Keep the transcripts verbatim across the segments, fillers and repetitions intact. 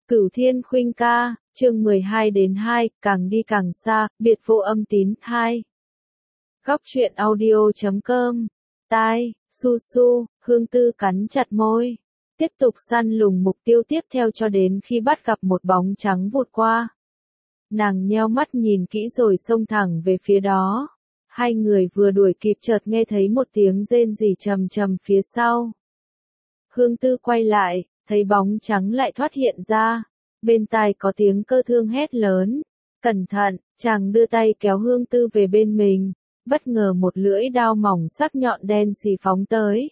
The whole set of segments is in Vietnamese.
Cửu Thiên Khuynh ca, chương mười hai đến hai, càng đi càng xa, biệt vô âm tín, hai. Góc truyện audio chấm com, tai, su su, Hương Tư cắn chặt môi. Tiếp tục săn lùng mục tiêu tiếp theo cho đến khi bắt gặp một bóng trắng vụt qua. Nàng nheo mắt nhìn kỹ rồi xông thẳng về phía đó. Hai người vừa đuổi kịp chợt nghe thấy một tiếng rên rỉ trầm trầm phía sau. Hương Tư quay lại, thấy bóng trắng lại thoát hiện ra. Bên tai có tiếng Cơ Thương hét lớn. Cẩn thận, chàng đưa tay kéo Hương Tư về bên mình. Bất ngờ một lưỡi đao mỏng sắc nhọn đen xì phóng tới.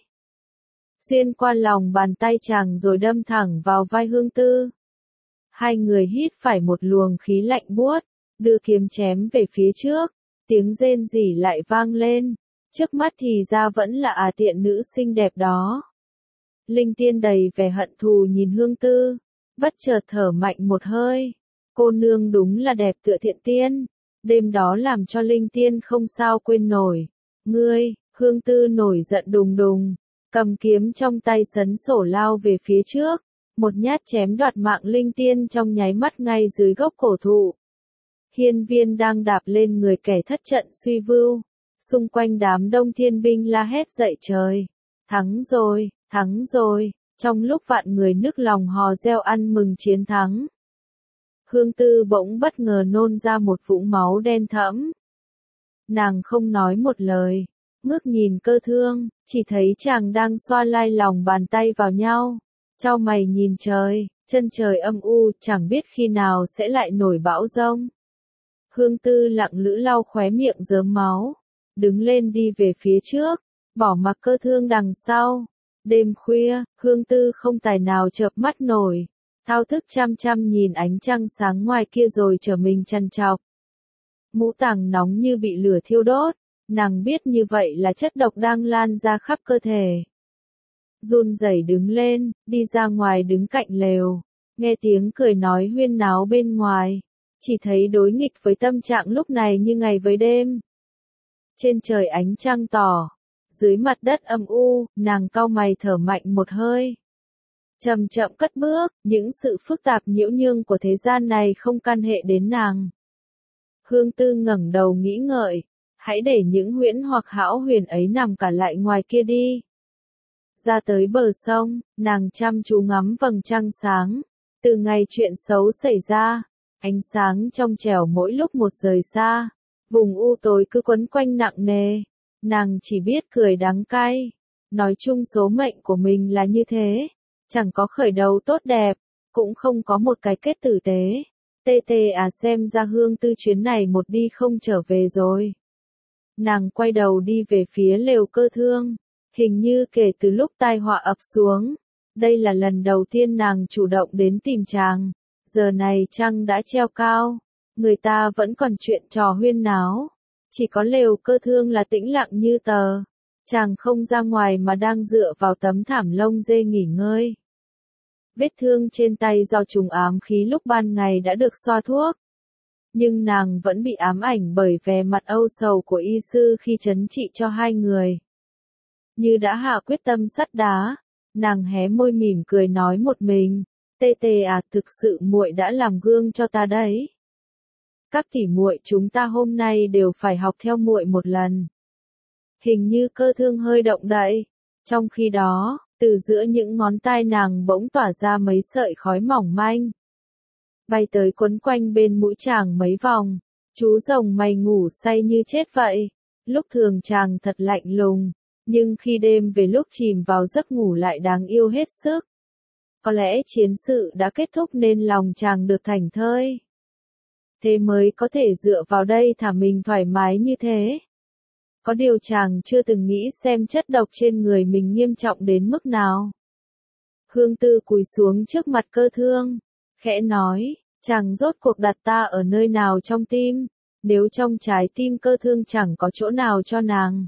Xuyên qua lòng bàn tay chàng rồi đâm thẳng vào vai Hương Tư. Hai người hít phải một luồng khí lạnh buốt, đưa kiếm chém về phía trước. Tiếng rên rỉ lại vang lên. Trước mắt thì ra vẫn là à tiện nữ xinh đẹp đó. Linh Tiên đầy vẻ hận thù nhìn Hương Tư, bất chợt thở mạnh một hơi. Cô nương đúng là đẹp tựa thiện tiên. Đêm đó làm cho Linh Tiên không sao quên nổi. Ngươi, Hương Tư nổi giận đùng đùng, cầm kiếm trong tay sấn sổ lao về phía trước. Một nhát chém đoạt mạng Linh Tiên trong nháy mắt ngay dưới gốc cổ thụ. Hiên Viên đang đạp lên người kẻ thất trận suy vưu. Xung quanh đám đông thiên binh la hét dậy trời. Thắng rồi, thắng rồi, trong lúc vạn người nức lòng hò reo ăn mừng chiến thắng. Hương Tư bỗng bất ngờ nôn ra một vũng máu đen thẫm. Nàng không nói một lời, ngước nhìn Cơ Thương, chỉ thấy chàng đang xoa lai lòng bàn tay vào nhau. Chau mày nhìn trời, chân trời âm u, chẳng biết khi nào sẽ lại nổi bão giông. Hương Tư lặng lẽ lau khóe miệng rớm máu, đứng lên đi về phía trước, bỏ mặc Cơ Thương đằng sau. Đêm khuya, Hương Tư không tài nào chợp mắt nổi, thao thức chăm chăm nhìn ánh trăng sáng ngoài kia rồi trở mình trằn trọc. Ngũ tạng nóng như bị lửa thiêu đốt, nàng biết như vậy là chất độc đang lan ra khắp cơ thể. Run rẩy đứng lên, đi ra ngoài đứng cạnh lều, nghe tiếng cười nói huyên náo bên ngoài, chỉ thấy đối nghịch với tâm trạng lúc này như ngày với đêm. Trên trời ánh trăng tỏ, dưới mặt đất âm u, nàng cau mày thở mạnh một hơi. Chậm chậm cất bước, những sự phức tạp nhiễu nhương của thế gian này không can hệ đến nàng. Hương Tư ngẩng đầu nghĩ ngợi, hãy để những huyễn hoặc hão huyền ấy nằm cả lại ngoài kia đi. Ra tới bờ sông, nàng chăm chú ngắm vầng trăng sáng. Từ ngày chuyện xấu xảy ra, ánh sáng trong trẻo mỗi lúc một rời xa, vùng u tối cứ quấn quanh nặng nề. Nàng chỉ biết cười đắng cay. Nói chung số mệnh của mình là như thế. Chẳng có khởi đầu tốt đẹp, cũng không có một cái kết tử tế. Tê tê à, xem ra Hương Tư chuyến này một đi không trở về rồi. Nàng quay đầu đi về phía lều Cơ Thương. Hình như kể từ lúc tai họa ập xuống, đây là lần đầu tiên nàng chủ động đến tìm chàng. Giờ này trăng đã treo cao, người ta vẫn còn chuyện trò huyên náo. Chỉ có lều Cơ Thương là tĩnh lặng như tờ. Chàng không ra ngoài mà đang dựa vào tấm thảm lông dê nghỉ ngơi. Vết thương trên tay do trùng ám khí lúc ban ngày đã được xoa thuốc. Nhưng nàng vẫn bị ám ảnh bởi vẻ mặt âu sầu của y sư khi trấn trị cho hai người. Như đã hạ quyết tâm sắt đá, nàng hé môi mỉm cười nói một mình, tê tê à, thực sự muội đã làm gương cho ta đấy. Các tỷ muội chúng ta hôm nay đều phải học theo muội một lần. Hình như Cơ Thương hơi động đậy. Trong khi đó, từ giữa những ngón tay nàng bỗng tỏa ra mấy sợi khói mỏng manh. Bay tới quấn quanh bên mũi chàng mấy vòng. Chú rồng mày ngủ say như chết vậy. Lúc thường chàng thật lạnh lùng, nhưng khi đêm về lúc chìm vào giấc ngủ lại đáng yêu hết sức. Có lẽ chiến sự đã kết thúc nên lòng chàng được thảnh thơi. Thế mới có thể dựa vào đây thả mình thoải mái như thế. Có điều chàng chưa từng nghĩ xem chất độc trên người mình nghiêm trọng đến mức nào. Hương Tư cúi xuống trước mặt Cơ Thương, khẽ nói, chàng rốt cuộc đặt ta ở nơi nào trong tim, nếu trong trái tim Cơ Thương chẳng có chỗ nào cho nàng,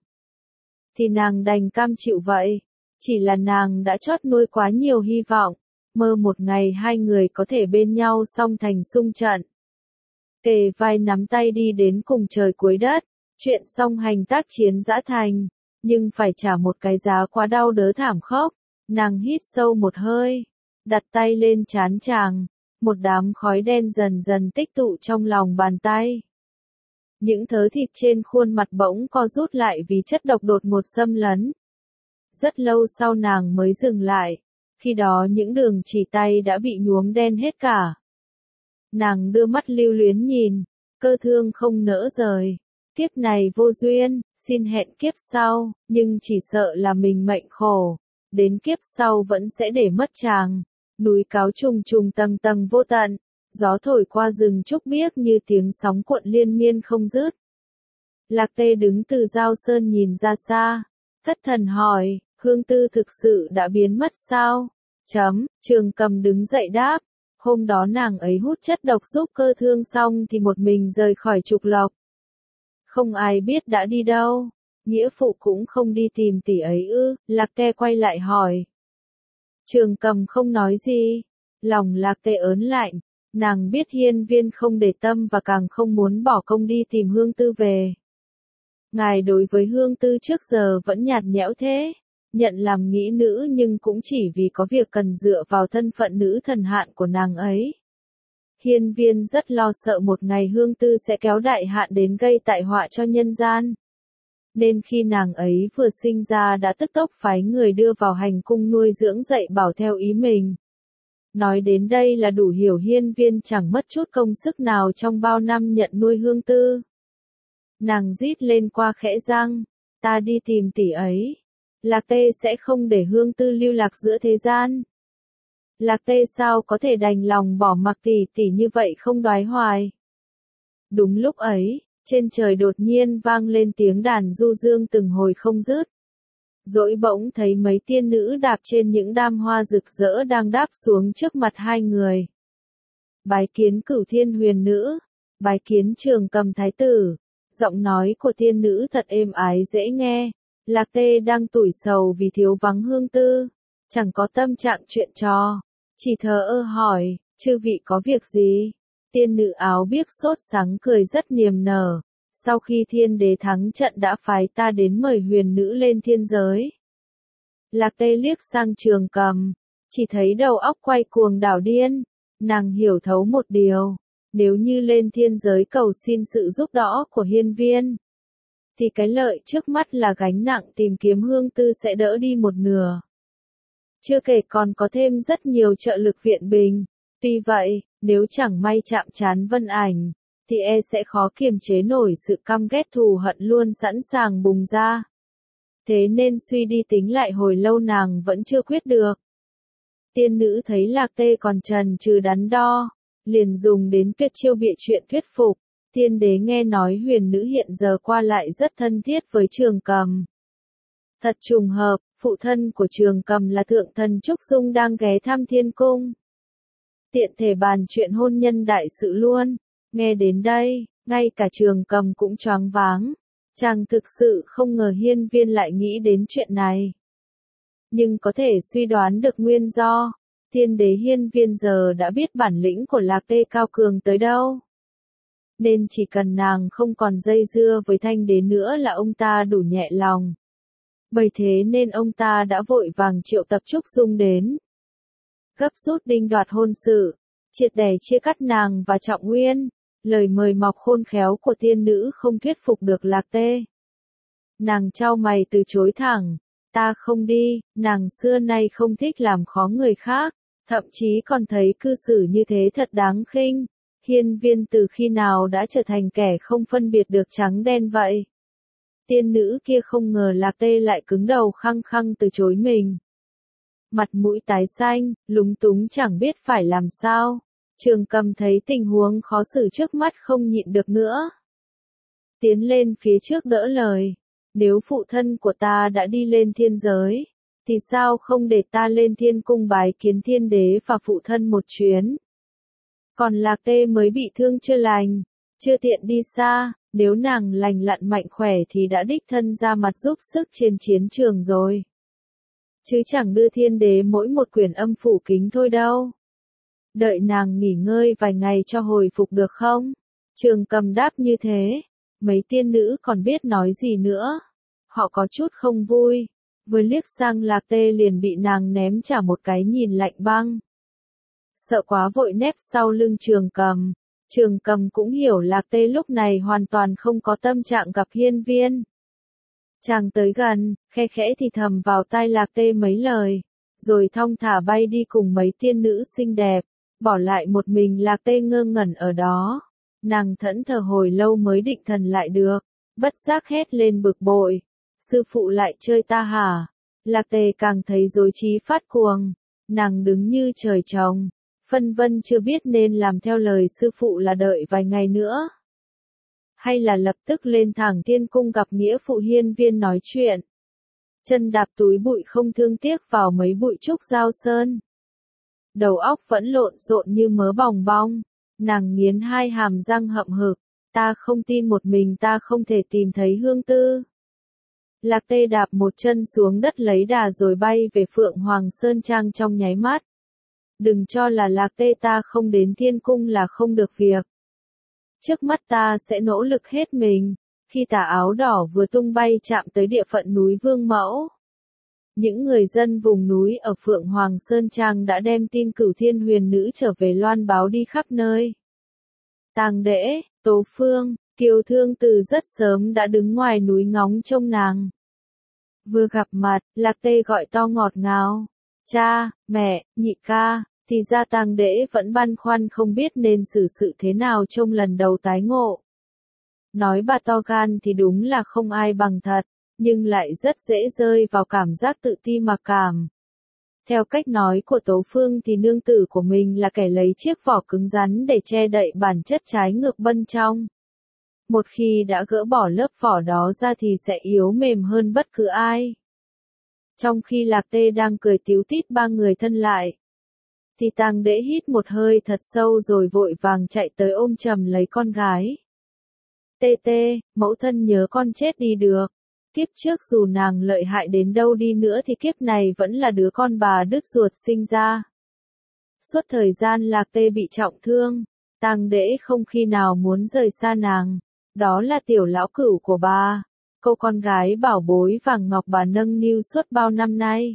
thì nàng đành cam chịu vậy. Chỉ là nàng đã chót nuôi quá nhiều hy vọng, mơ một ngày hai người có thể bên nhau song thành xung trận. Kề vai nắm tay đi đến cùng trời cuối đất. Chuyện song hành tác chiến dã thành, nhưng phải trả một cái giá quá đau đớn thảm khốc. Nàng hít sâu một hơi, đặt tay lên trán chàng, một đám khói đen dần dần tích tụ trong lòng bàn tay. Những thớ thịt trên khuôn mặt bỗng co rút lại vì chất độc đột ngột xâm lấn. Rất lâu sau nàng mới dừng lại, khi đó những đường chỉ tay đã bị nhuốm đen hết cả. Nàng đưa mắt lưu luyến nhìn, cơ thương không nỡ rời. Kiếp này vô duyên, xin hẹn kiếp sau, nhưng chỉ sợ là mình mệnh khổ. Đến kiếp sau vẫn sẽ để mất chàng. Núi cáo trùng trùng tầng tầng vô tận, gió thổi qua rừng trúc biếc như tiếng sóng cuộn liên miên không dứt. Lạc Tê đứng từ Giao Sơn nhìn ra xa, thất thần hỏi, Hương Tư thực sự đã biến mất sao? Chấm, Trường Cầm đứng dậy đáp, hôm đó nàng ấy hút chất độc giúp cơ thương xong thì một mình rời khỏi Trục Lộc. Không ai biết đã đi đâu, nghĩa phụ cũng không đi tìm tỷ ấy ư, Lạc Tê quay lại hỏi. Trường Cầm không nói gì, lòng Lạc Tê ớn lạnh, nàng biết Hiên Viên không để tâm và càng không muốn bỏ công đi tìm Hương Tư về. Ngài đối với Hương Tư trước giờ vẫn nhạt nhẽo thế, nhận làm nghĩa nữ nhưng cũng chỉ vì có việc cần dựa vào thân phận nữ thần hạn của nàng ấy. Hiên Viên rất lo sợ một ngày Hương Tư sẽ kéo đại hạn đến gây tai họa cho nhân gian. Nên khi nàng ấy vừa sinh ra đã tức tốc phái người đưa vào hành cung nuôi dưỡng dạy bảo theo ý mình. Nói đến đây là đủ hiểu Hiên Viên chẳng mất chút công sức nào trong bao năm nhận nuôi Hương Tư. Nàng rít lên qua khẽ răng, ta đi tìm tỷ ấy. Lạc Tê sẽ không để Hương Tư lưu lạc giữa thế gian. Lạc Tê sao có thể đành lòng bỏ mặc tỷ tỷ như vậy không đoái hoài. Đúng lúc ấy, trên trời đột nhiên vang lên tiếng đàn du dương từng hồi không dứt. Dỗi bỗng thấy mấy tiên nữ đạp trên những đam hoa rực rỡ đang đáp xuống trước mặt hai người. Bái kiến Cửu Thiên Huyền Nữ, bái kiến Trường Cầm Thái Tử. Giọng nói của tiên nữ thật êm ái dễ nghe. Lạc Tê đang tủi sầu vì thiếu vắng Hương Tư, chẳng có tâm trạng chuyện trò, chỉ thờ ơ hỏi, chư vị có việc gì? Tiên nữ áo biếc sốt sắng cười rất niềm nở, sau khi thiên đế thắng trận đã phái ta đến mời huyền nữ lên thiên giới. Lạc Tê liếc sang Trường Cầm, chỉ thấy đầu óc quay cuồng đảo điên, nàng hiểu thấu một điều, nếu như lên thiên giới cầu xin sự giúp đỡ của Hiên Viên, thì cái lợi trước mắt là gánh nặng tìm kiếm Hương Tư sẽ đỡ đi một nửa. Chưa kể còn có thêm rất nhiều trợ lực viện bình. Tuy vậy, nếu chẳng may chạm trán Vân Ảnh, thì e sẽ khó kiềm chế nổi sự căm ghét thù hận luôn sẵn sàng bùng ra. Thế nên suy đi tính lại hồi lâu nàng vẫn chưa quyết được. Tiên nữ thấy Lạc Tê còn chần chừ đắn đo, liền dùng đến tuyệt chiêu bịa chuyện thuyết phục. Tiên đế nghe nói huyền nữ hiện giờ qua lại rất thân thiết với Trường Cầm. Thật trùng hợp, phụ thân của Trường Cầm là thượng thần Trúc Dung đang ghé thăm thiên cung. Tiện thể bàn chuyện hôn nhân đại sự luôn. Nghe đến đây, ngay cả Trường Cầm cũng choáng váng. Chàng thực sự không ngờ Hiên Viên lại nghĩ đến chuyện này. Nhưng có thể suy đoán được nguyên do. Tiên đế Hiên Viên giờ đã biết bản lĩnh của Lạc Tê cao cường tới đâu. Nên chỉ cần nàng không còn dây dưa với Thanh đế nữa là ông ta đủ nhẹ lòng. Bởi thế nên ông ta đã vội vàng triệu tập Trúc Dung đến. Gấp rút đinh đoạt hôn sự, triệt để chia cắt nàng và Trọng Nguyên. Lời mời mọc khôn khéo của tiên nữ không thuyết phục được Lạc Tê. Nàng chau mày từ chối thẳng, ta không đi, nàng xưa nay không thích làm khó người khác, thậm chí còn thấy cư xử như thế thật đáng khinh. Hiên Viên từ khi nào đã trở thành kẻ không phân biệt được trắng đen vậy? Tiên nữ kia không ngờ Lạc Tê lại cứng đầu khăng khăng từ chối mình. Mặt mũi tái xanh, lúng túng chẳng biết phải làm sao. Trường Cầm thấy tình huống khó xử trước mắt không nhịn được nữa. Tiến lên phía trước đỡ lời. Nếu phụ thân của ta đã đi lên thiên giới, thì sao không để ta lên thiên cung bái kiến thiên đế và phụ thân một chuyến? Còn Lạc Tê mới bị thương chưa lành, chưa tiện đi xa, nếu nàng lành lặn mạnh khỏe thì đã đích thân ra mặt giúp sức trên chiến trường rồi. Chứ chẳng đưa thiên đế mỗi một quyển âm phủ kính thôi đâu. Đợi nàng nghỉ ngơi vài ngày cho hồi phục được không? Trường Cầm đáp như thế, mấy tiên nữ còn biết nói gì nữa. Họ có chút không vui, vừa liếc sang Lạc Tê liền bị nàng ném trả một cái nhìn lạnh băng. sợ quá vội nép sau lưng Trường Cầm. Trường Cầm cũng hiểu Lạc Tê lúc này hoàn toàn không có tâm trạng gặp Hiên Viên. Chàng tới gần, khe khẽ thì thầm vào tai Lạc Tê mấy lời, rồi thong thả bay đi cùng mấy tiên nữ xinh đẹp, bỏ lại một mình Lạc Tê ngơ ngẩn ở đó. Nàng thẫn thờ hồi lâu mới định thần lại được, bất giác hét lên bực bội, sư phụ lại chơi ta hả? Lạc Tê càng thấy rối trí phát cuồng, nàng đứng như trời trồng, phân vân chưa biết nên làm theo lời sư phụ là đợi vài ngày nữa, hay là lập tức lên thẳng Tiên Cung gặp nghĩa phụ Hiên Viên nói chuyện. Chân đạp túi bụi không thương tiếc vào mấy bụi trúc giao sơn. Đầu óc vẫn lộn xộn như mớ bòng bong, nàng nghiến hai hàm răng hậm hực, ta không tin một mình ta không thể tìm thấy Hương Tư. Lạc Tê đạp một chân xuống đất lấy đà rồi bay về Phượng Hoàng Sơn Trang trong nháy mắt. Đừng cho là Lạc Tê ta không đến Thiên Cung là không được việc. Trước mắt ta sẽ nỗ lực hết mình. Khi tà áo đỏ vừa tung bay chạm tới địa phận núi Vương Mẫu, những người dân vùng núi ở Phượng Hoàng Sơn Trang đã đem tin Cửu Thiên Huyền Nữ trở về loan báo đi khắp nơi. Tàng Đễ, Tố Phương, Kiều Thương từ rất sớm đã đứng ngoài núi ngóng trông nàng. Vừa gặp mặt, Lạc Tê gọi to ngọt ngào, cha, mẹ, nhị ca, thì ra Tàng Đễ vẫn băn khoăn không biết nên xử sự thế nào trong lần đầu tái ngộ. Nói bà to gan thì đúng là không ai bằng thật, nhưng lại rất dễ rơi vào cảm giác tự ti mặc cảm. Theo cách nói của Tố Phương thì nương tử của mình là kẻ lấy chiếc vỏ cứng rắn để che đậy bản chất trái ngược bên trong. Một khi đã gỡ bỏ lớp vỏ đó ra thì sẽ yếu mềm hơn bất cứ ai. Trong khi Lạc Tê đang cười tíu tít ba người thân lại, thì Tàng Đễ hít một hơi thật sâu rồi vội vàng chạy tới ôm chầm lấy con gái. Tê tê, mẫu thân nhớ con chết đi được. Kiếp trước dù nàng lợi hại đến đâu đi nữa thì kiếp này vẫn là đứa con bà đứt ruột sinh ra. Suốt thời gian Lạc Tê bị trọng thương, Tàng Đễ không khi nào muốn rời xa nàng. Đó là tiểu lão cửu của bà, cô con gái bảo bối vàng ngọc bà nâng niu suốt bao năm nay.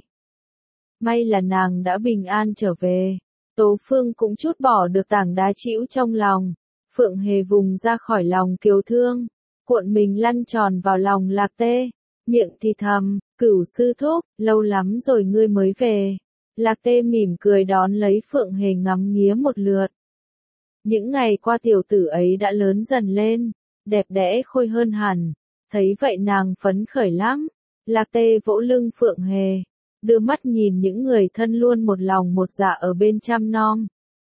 May là nàng đã bình an trở về. Tố Phương cũng trút bỏ được tảng đá trĩu trong lòng. Phượng Hề vùng ra khỏi lòng Kiều Thương, cuộn mình lăn tròn vào lòng Lạc Tê, miệng thì thầm, Cửu sư thúc, lâu lắm rồi ngươi mới về. Lạc Tê mỉm cười đón lấy Phượng Hề ngắm nghía một lượt. Những ngày qua tiểu tử ấy đã lớn dần lên, đẹp đẽ khôi hơn hẳn, thấy vậy nàng phấn khởi lắm. Lạc Tê vỗ lưng Phượng Hề, đưa mắt nhìn những người thân luôn một lòng một dạ ở bên chăm nom,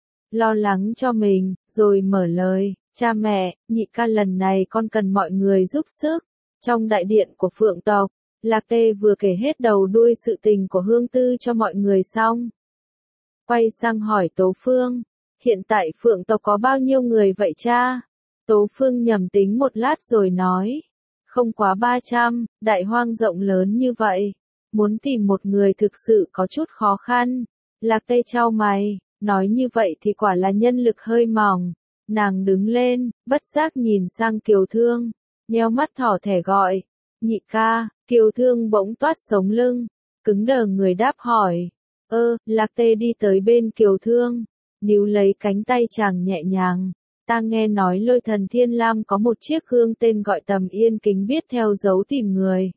lo lắng cho mình, rồi mở lời, cha mẹ, nhị ca lần này con cần mọi người giúp sức. Trong đại điện của Phượng tộc, Lạc Tê vừa kể hết đầu đuôi sự tình của Hương Tư cho mọi người xong, quay sang hỏi Tố Phương, hiện tại Phượng tộc có bao nhiêu người vậy cha? Tố Phương nhầm tính một lát rồi nói, không quá ba trăm, đại hoang rộng lớn như vậy, muốn tìm một người thực sự có chút khó khăn. Lạc Tê chau mày, nói như vậy thì quả là nhân lực hơi mỏng. Nàng đứng lên, bất giác nhìn sang Kiều Thương, nheo mắt thỏ thẻ gọi, nhị ca. Kiều Thương bỗng toát sống lưng, cứng đờ người đáp hỏi, ơ, Lạc Tê đi tới bên Kiều Thương, níu lấy cánh tay chàng nhẹ nhàng. Ta nghe nói Lôi Thần Thiên Lam có một chiếc gương tên gọi Tầm Yên Kính biết theo dấu tìm người.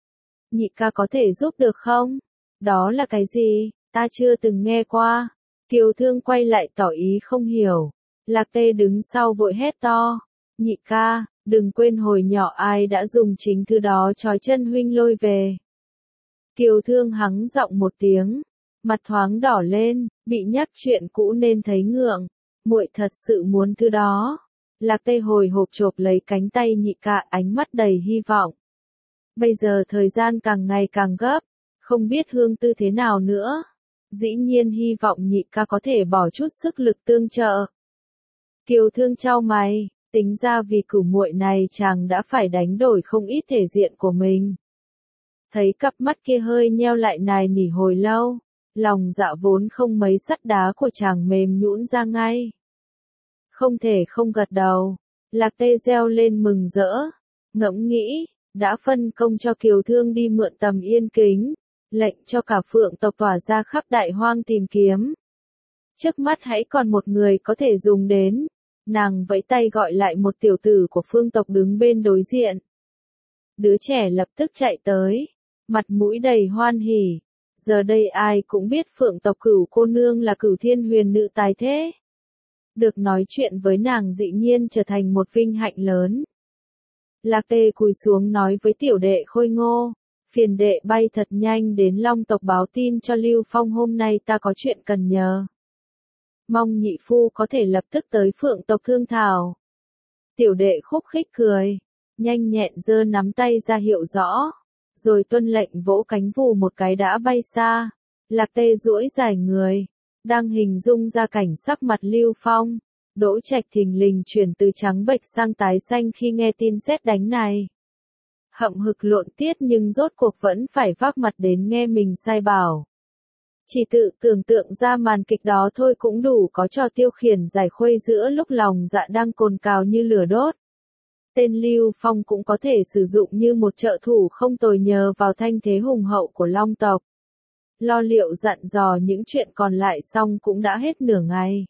Nhị ca có thể giúp được không? Đó là cái gì? Ta chưa từng nghe qua. Kiều Thương quay lại tỏ ý không hiểu. Lạc Tê đứng sau vội hét to. Nhị ca, đừng quên hồi nhỏ ai đã dùng chính thứ đó trói chân huynh Lôi về. Kiều Thương hắng giọng một tiếng, mặt thoáng đỏ lên, bị nhắc chuyện cũ nên thấy ngượng. Muội thật sự muốn thứ đó. Lạc Tê hồi hộp chộp lấy cánh tay nhị ca, ánh mắt đầy hy vọng. Bây giờ thời gian càng ngày càng gấp, không biết Hương Tư thế nào nữa. Dĩ nhiên hy vọng nhị ca có thể bỏ chút sức lực tương trợ. Kiều Thương chau mày, tính ra vì cửu muội này chàng đã phải đánh đổi không ít thể diện của mình. Thấy cặp mắt kia hơi nheo lại nài nỉ hồi lâu, lòng dạ vốn không mấy sắt đá của chàng mềm nhũn ra ngay. Không thể không gật đầu. Lạc Tê reo lên mừng rỡ, ngẫm nghĩ, đã phân công cho Kiều Thương đi mượn Tầm Yên Kính, lệnh cho cả Phượng tộc tỏa ra khắp đại hoang tìm kiếm. Trước mắt hãy còn một người có thể dùng đến. Nàng vẫy tay gọi lại một tiểu tử của phương tộc đứng bên đối diện. Đứa trẻ lập tức chạy tới, mặt mũi đầy hoan hỉ. Giờ đây ai cũng biết phượng tộc Cửu cô nương là Cửu Thiên Huyền nữ tái thế. Được nói chuyện với nàng dĩ nhiên trở thành một vinh hạnh lớn. Lạc Tê cúi xuống nói với tiểu đệ Khôi Ngô, phiền đệ bay thật nhanh đến Long tộc báo tin cho Lưu Phong, hôm nay ta có chuyện cần nhờ. Mong nhị phu có thể lập tức tới phượng tộc thương thảo. Tiểu đệ khúc khích cười, nhanh nhẹn giơ nắm tay ra hiệu rõ, rồi tuân lệnh vỗ cánh vù một cái đã bay xa. Lạc Tê duỗi dài người, đang hình dung ra cảnh sắc mặt Lưu Phong. Đỗ Trạch thình lình chuyển từ trắng bệch sang tái xanh khi nghe tin sét đánh này. Hậm hực lộn tiết nhưng rốt cuộc vẫn phải vác mặt đến nghe mình sai bảo. Chỉ tự tưởng tượng ra màn kịch đó thôi cũng đủ có trò tiêu khiển giải khuây giữa lúc lòng dạ đang cồn cào như lửa đốt. Tên Lưu Phong cũng có thể sử dụng như một trợ thủ không tồi nhờ vào thanh thế hùng hậu của Long tộc. Lo liệu dặn dò những chuyện còn lại xong cũng đã hết nửa ngày.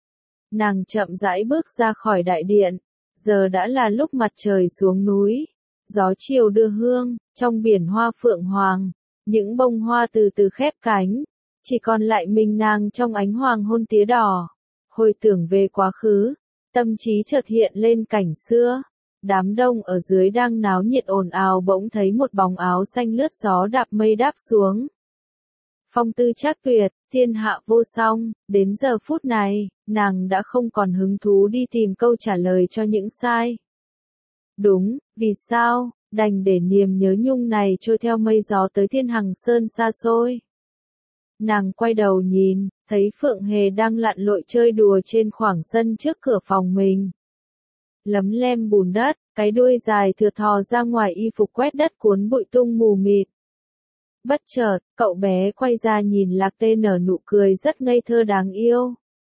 Nàng chậm rãi bước ra khỏi đại điện, giờ đã là lúc mặt trời xuống núi, gió chiều đưa hương, trong biển hoa phượng hoàng, những bông hoa từ từ khép cánh, chỉ còn lại mình nàng trong ánh hoàng hôn tía đỏ. Hồi tưởng về quá khứ, tâm trí chợt hiện lên cảnh xưa, đám đông ở dưới đang náo nhiệt ồn ào bỗng thấy một bóng áo xanh lướt gió đạp mây đáp xuống. Phong tư trác tuyệt, thiên hạ vô song, đến giờ phút này, nàng đã không còn hứng thú đi tìm câu trả lời cho những sai. Đúng, vì sao, đành để niềm nhớ nhung này trôi theo mây gió tới thiên hằng sơn xa xôi. Nàng quay đầu nhìn, thấy Phượng Hề đang lặn lội chơi đùa trên khoảng sân trước cửa phòng mình. Lấm lem bùn đất, cái đuôi dài thượt thò ra ngoài y phục quét đất cuốn bụi tung mù mịt. Bất chợt, cậu bé quay ra nhìn Lạc Tê nở nụ cười rất ngây thơ đáng yêu.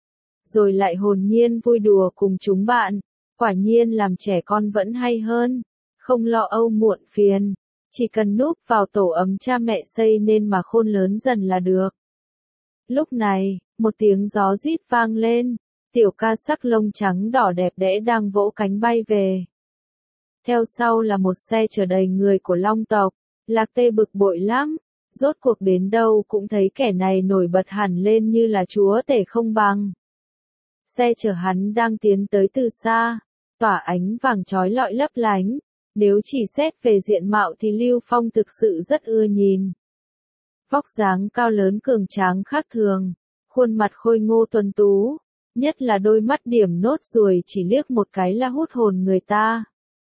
Rồi lại hồn nhiên vui đùa cùng chúng bạn, quả nhiên làm trẻ con vẫn hay hơn, không lo âu muộn phiền, chỉ cần núp vào tổ ấm cha mẹ xây nên mà khôn lớn dần là được. Lúc này, một tiếng gió rít vang lên, tiểu ca sắc lông trắng đỏ đẹp đẽ đang vỗ cánh bay về. Theo sau là một xe chở đầy người của Long tộc. Lạc Tê bực bội lắm, rốt cuộc đến đâu cũng thấy kẻ này nổi bật hẳn lên như là chúa tể không bằng. Xe chở hắn đang tiến tới từ xa, tỏa ánh vàng chói lọi lấp lánh, nếu chỉ xét về diện mạo thì Lưu Phong thực sự rất ưa nhìn. Vóc dáng cao lớn cường tráng khác thường, khuôn mặt khôi ngô tuấn tú, nhất là đôi mắt điểm nốt ruồi chỉ liếc một cái là hút hồn người ta.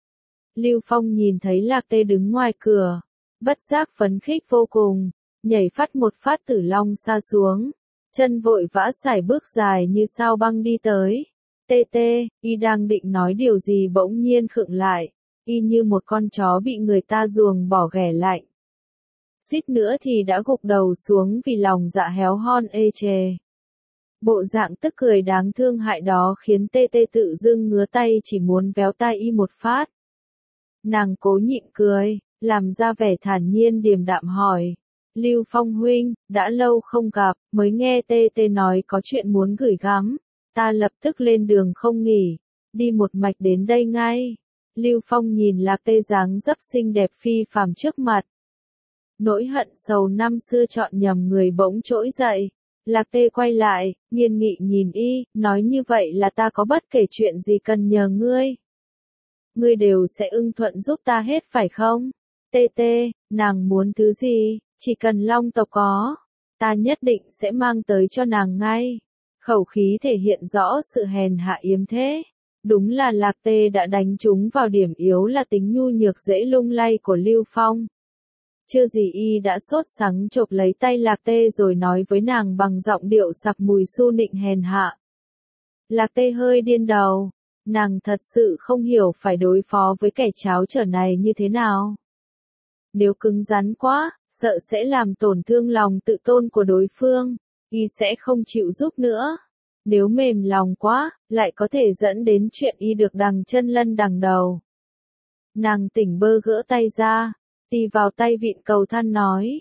Lưu Phong nhìn thấy Lạc Tê đứng ngoài cửa, bất giác phấn khích vô cùng, nhảy phát một phát tử long xa xuống, chân vội vã sải bước dài như sao băng đi tới. Tê tê, y đang định nói điều gì bỗng nhiên khựng lại, y như một con chó bị người ta ruồng bỏ ghẻ lạnh. Suýt nữa thì đã gục đầu xuống vì lòng dạ héo hon ê chề. Bộ dạng tức cười đáng thương hại đó khiến tê tê tự dưng ngứa tay chỉ muốn véo tai y một phát. Nàng cố nhịn cười, làm ra vẻ thản nhiên điềm đạm hỏi. Lưu Phong huynh, đã lâu không gặp, mới nghe tê tê nói có chuyện muốn gửi gắm. Ta lập tức lên đường không nghỉ, đi một mạch đến đây ngay. Lưu Phong nhìn Lạc Tê dáng dấp xinh đẹp phi phàm trước mặt. Nỗi hận sầu năm xưa chọn nhầm người bỗng trỗi dậy. Lạc Tê quay lại, nghiêm nghị nhìn y, nói như vậy là ta có bất kể chuyện gì cần nhờ ngươi. Ngươi đều sẽ ưng thuận giúp ta hết phải không? Tê tê, nàng muốn thứ gì, chỉ cần Long tộc có, ta nhất định sẽ mang tới cho nàng ngay. Khẩu khí thể hiện rõ sự hèn hạ yếm thế. Đúng là Lạc Tê đã đánh trúng vào điểm yếu là tính nhu nhược dễ lung lay của Lưu Phong. Chưa gì y đã sốt sắng chộp lấy tay Lạc Tê rồi nói với nàng bằng giọng điệu sặc mùi su nịnh hèn hạ. Lạc Tê hơi điên đầu, nàng thật sự không hiểu phải đối phó với kẻ cháo trở này như thế nào. Nếu cứng rắn quá, sợ sẽ làm tổn thương lòng tự tôn của đối phương, y sẽ không chịu giúp nữa. Nếu mềm lòng quá, lại có thể dẫn đến chuyện y được đằng chân lân đằng đầu. Nàng tỉnh bơ gỡ tay ra, tì vào tay vịn cầu than nói.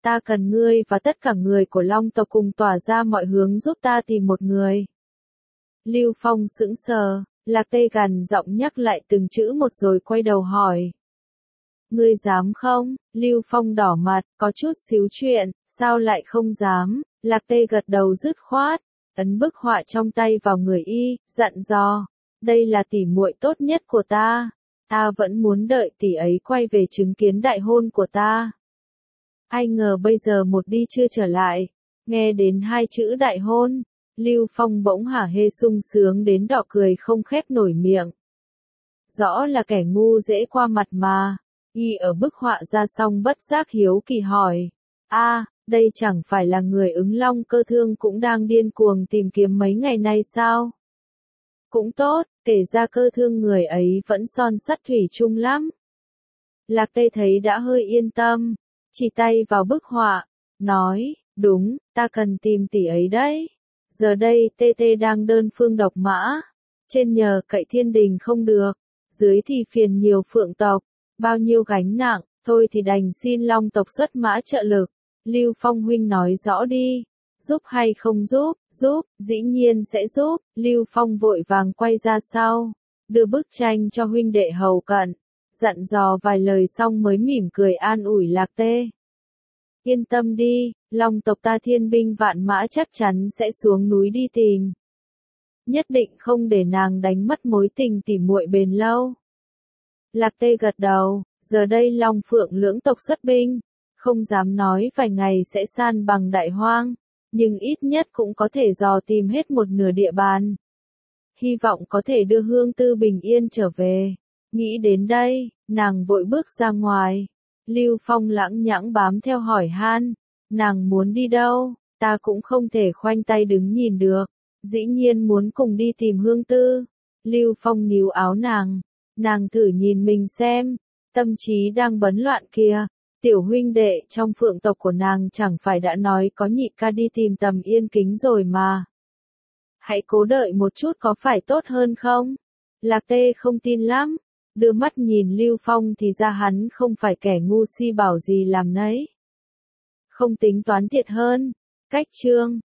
Ta cần ngươi và tất cả người của Long tộc cùng tỏa ra mọi hướng giúp ta tìm một người. Lưu Phong sững sờ, Lạc Tê gằn giọng nhắc lại từng chữ một rồi quay đầu hỏi. Ngươi dám không? Lưu Phong đỏ mặt, có chút xíu chuyện, sao lại không dám? Lạc Tê gật đầu dứt khoát, ấn bức họa trong tay vào người y, dặn dò. Đây là tỷ muội tốt nhất của ta. Ta vẫn muốn đợi tỷ ấy quay về chứng kiến đại hôn của ta. Ai ngờ bây giờ một đi chưa trở lại. Nghe đến hai chữ đại hôn, Lưu Phong bỗng hả hê sung sướng đến đỏ cười không khép nổi miệng. Rõ là kẻ ngu dễ qua mặt mà. Y ở bức họa ra xong bất giác hiếu kỳ hỏi. A, đây chẳng phải là người ứng Long Cơ Thương cũng đang điên cuồng tìm kiếm mấy ngày nay sao? Cũng tốt, kể ra Cơ Thương người ấy vẫn son sắt thủy chung lắm. Lạc Tê thấy đã hơi yên tâm, chỉ tay vào bức họa, nói, đúng, ta cần tìm tỷ ấy đấy. Giờ đây Tê Tê đang đơn phương độc mã, trên nhờ cậy thiên đình không được, dưới thì phiền nhiều phượng tộc, bao nhiêu gánh nặng, thôi thì đành xin Long tộc xuất mã trợ lực. Lưu Phong huynh nói rõ đi, giúp hay không giúp? Giúp, dĩ nhiên sẽ giúp. Lưu Phong vội vàng quay ra sau, đưa bức tranh cho huynh đệ hầu cận, dặn dò vài lời xong mới mỉm cười an ủi Lạc Tê. Yên tâm đi, Long tộc ta thiên binh vạn mã chắc chắn sẽ xuống núi đi tìm. Nhất định không để nàng đánh mất mối tình tỉ muội bền lâu. Lạc Tê gật đầu, giờ đây Long Phượng lưỡng tộc xuất binh, không dám nói vài ngày sẽ san bằng đại hoang, nhưng ít nhất cũng có thể dò tìm hết một nửa địa bàn. Hy vọng có thể đưa Hương Tư bình yên trở về. Nghĩ đến đây, nàng vội bước ra ngoài. Lưu Phong lãng nhãng bám theo hỏi han, nàng muốn đi đâu? Ta cũng không thể khoanh tay đứng nhìn được, dĩ nhiên muốn cùng đi tìm Hương Tư. Lưu Phong níu áo nàng, nàng thử nhìn mình xem, tâm trí đang bấn loạn kia. Tiểu huynh đệ trong phượng tộc của nàng chẳng phải đã nói có nhị ca đi tìm Tầm Yên Kính rồi mà. Hãy cố đợi một chút có phải tốt hơn không? Lạc Tê không tin lắm, đưa mắt nhìn Lưu Phong thì ra hắn không phải kẻ ngu si bảo gì làm nấy. Không tính toán thiệt hơn. Cách chương